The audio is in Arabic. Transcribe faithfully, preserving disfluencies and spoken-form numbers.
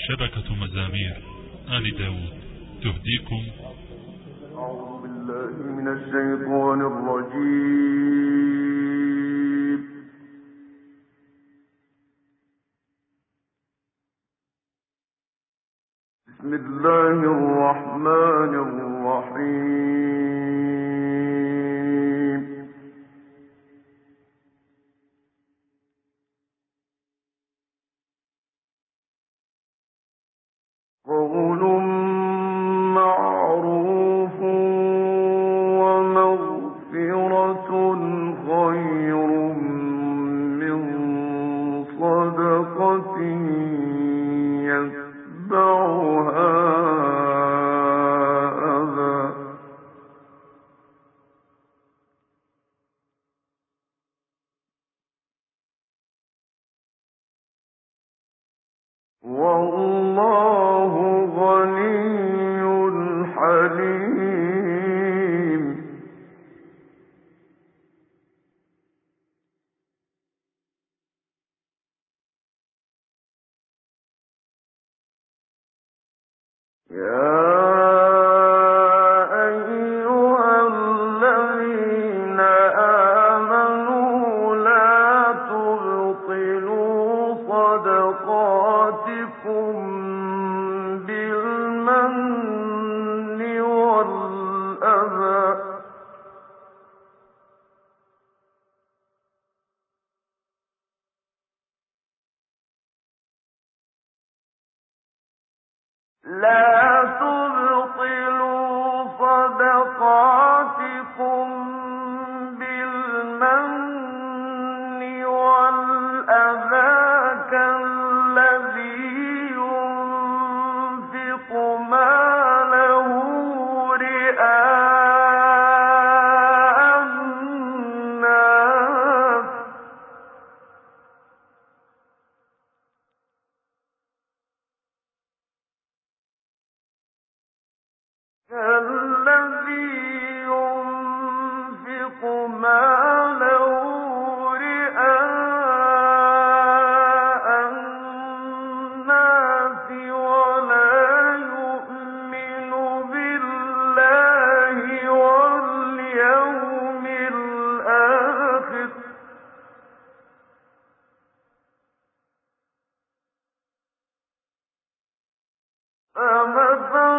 شبكة مزامير آل داود تهديكم. أعوذ بالله من الشيطان الرجيم. بسم الله الرحمن الرحيم. قول معروف ومغفرة خير من صدقة يتبعها أذى. والله غني حليم. يا أيها الذين آمنوا لا تبطلوا صدقاتكم بالمن والأذى لا تبطلوا صدقاتكم بالمن والأذى كالذي ينفق ماله رئاء الناس كالذي ينفق ماله رئاء الناس ولا يؤمن بالله واليوم الآخر فمثل